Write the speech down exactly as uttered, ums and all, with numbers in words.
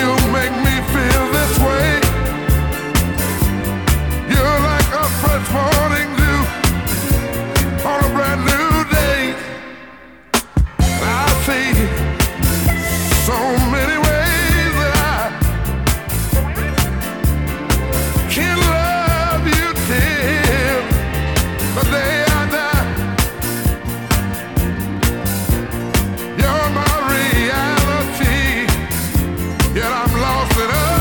You make me feel this way. You're like a fresh morning dew on a brand new day. I see so many ways that I can love you till the day I die. You're my reality, yet I'm lost in love.